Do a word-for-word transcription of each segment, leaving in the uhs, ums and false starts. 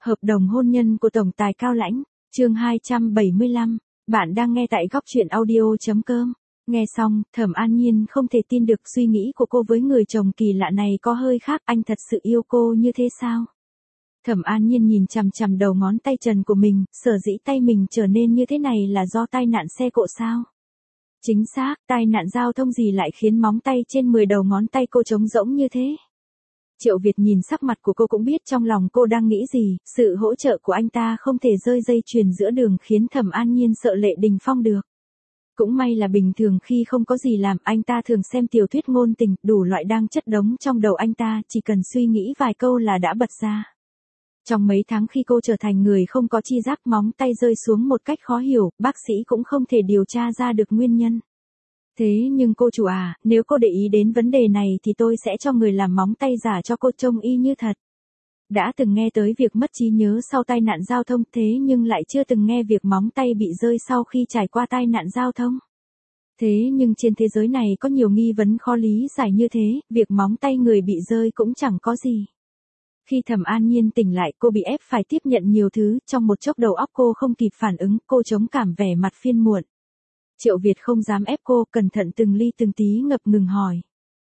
Hợp đồng hôn nhân của tổng tài Cao Lãnh, chương hai trăm bảy mươi lăm, bạn đang nghe tại góc truyện audio chấm com. Nghe xong, Thẩm An Nhiên không thể tin được suy nghĩ của cô với người chồng kỳ lạ này có hơi khác, anh thật sự yêu cô như thế sao? Thẩm An Nhiên nhìn chằm chằm đầu ngón tay trần của mình, sở dĩ tay mình trở nên như thế này là do tai nạn xe cộ sao? Chính xác, tai nạn giao thông gì lại khiến móng tay trên mười đầu ngón tay cô trống rỗng như thế? Triệu Việt nhìn sắc mặt của cô cũng biết trong lòng cô đang nghĩ gì, sự hỗ trợ của anh ta không thể rơi dây chuyền giữa đường khiến Thẩm An Nhiên sợ Lệ Đình Phong được. Cũng may là bình thường khi không có gì làm anh ta thường xem tiểu thuyết ngôn tình, đủ loại đang chất đống trong đầu anh ta, chỉ cần suy nghĩ vài câu là đã bật ra. Trong mấy tháng khi cô trở thành người không có chi giác, móng tay rơi xuống một cách khó hiểu, bác sĩ cũng không thể điều tra ra được nguyên nhân. Thế nhưng cô chủ à, nếu cô để ý đến vấn đề này thì tôi sẽ cho người làm móng tay giả cho cô trông y như thật. Đã từng nghe tới việc mất trí nhớ sau tai nạn giao thông, thế nhưng lại chưa từng nghe việc móng tay bị rơi sau khi trải qua tai nạn giao thông. Thế nhưng trên thế giới này có nhiều nghi vấn khó lý giải như thế, việc móng tay người bị rơi cũng chẳng có gì. Khi Thẩm An Nhiên tỉnh lại, cô bị ép phải tiếp nhận nhiều thứ, trong một chốc đầu óc cô không kịp phản ứng, cô chống cảm vẻ mặt phiền muộn. Triệu Việt không dám ép cô, cẩn thận từng ly từng tí ngập ngừng hỏi.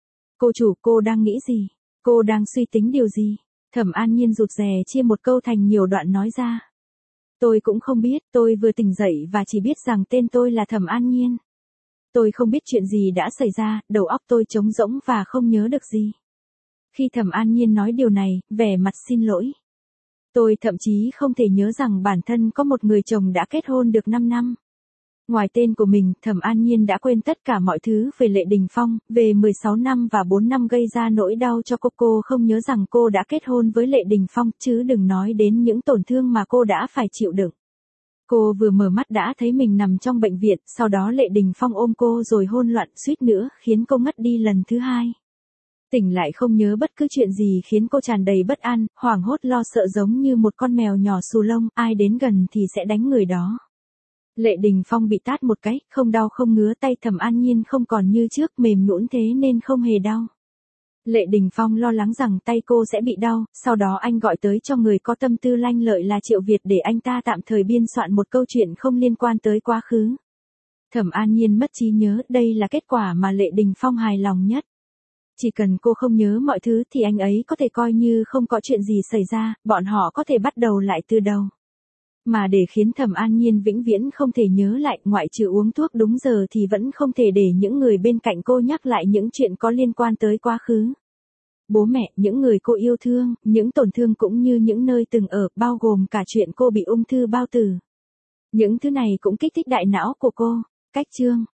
Cô chủ, cô đang nghĩ gì? Cô đang suy tính điều gì? Thẩm An Nhiên rụt rè chia một câu thành nhiều đoạn nói ra. Tôi cũng không biết, tôi vừa tỉnh dậy và chỉ biết rằng tên tôi là Thẩm An Nhiên. Tôi không biết chuyện gì đã xảy ra, đầu óc tôi trống rỗng và không nhớ được gì. Khi Thẩm An Nhiên nói điều này, vẻ mặt xin lỗi. Tôi thậm chí không thể nhớ rằng bản thân có một người chồng đã kết hôn được năm năm. Ngoài tên của mình, Thẩm An Nhiên đã quên tất cả mọi thứ về Lệ Đình Phong, về mười sáu năm và bốn năm gây ra nỗi đau cho cô. Cô không nhớ rằng cô đã kết hôn với Lệ Đình Phong, chứ đừng nói đến những tổn thương mà cô đã phải chịu đựng. Cô vừa mở mắt đã thấy mình nằm trong bệnh viện, sau đó Lệ Đình Phong ôm cô rồi hôn loạn suýt nữa khiến cô ngất đi lần thứ hai. Tỉnh lại không nhớ bất cứ chuyện gì khiến cô tràn đầy bất an, hoảng hốt lo sợ giống như một con mèo nhỏ xù lông, ai đến gần thì sẽ đánh người đó. Lệ Đình Phong bị tát một cái, không đau không ngứa, tay Thẩm An Nhiên không còn như trước mềm nhũn thế nên không hề đau. Lệ Đình Phong lo lắng rằng tay cô sẽ bị đau, sau đó anh gọi tới cho người có tâm tư lanh lợi là Triệu Việt để anh ta tạm thời biên soạn một câu chuyện không liên quan tới quá khứ. Thẩm An Nhiên mất trí nhớ, đây là kết quả mà Lệ Đình Phong hài lòng nhất. Chỉ cần cô không nhớ mọi thứ thì anh ấy có thể coi như không có chuyện gì xảy ra, bọn họ có thể bắt đầu lại từ đầu. Mà để khiến Thẩm An Nhiên vĩnh viễn không thể nhớ lại, ngoại trừ uống thuốc đúng giờ thì vẫn không thể để những người bên cạnh cô nhắc lại những chuyện có liên quan tới quá khứ. Bố mẹ, những người cô yêu thương, những tổn thương cũng như những nơi từng ở, bao gồm cả chuyện cô bị ung thư bao tử. Những thứ này cũng kích thích đại não của cô. Cách chương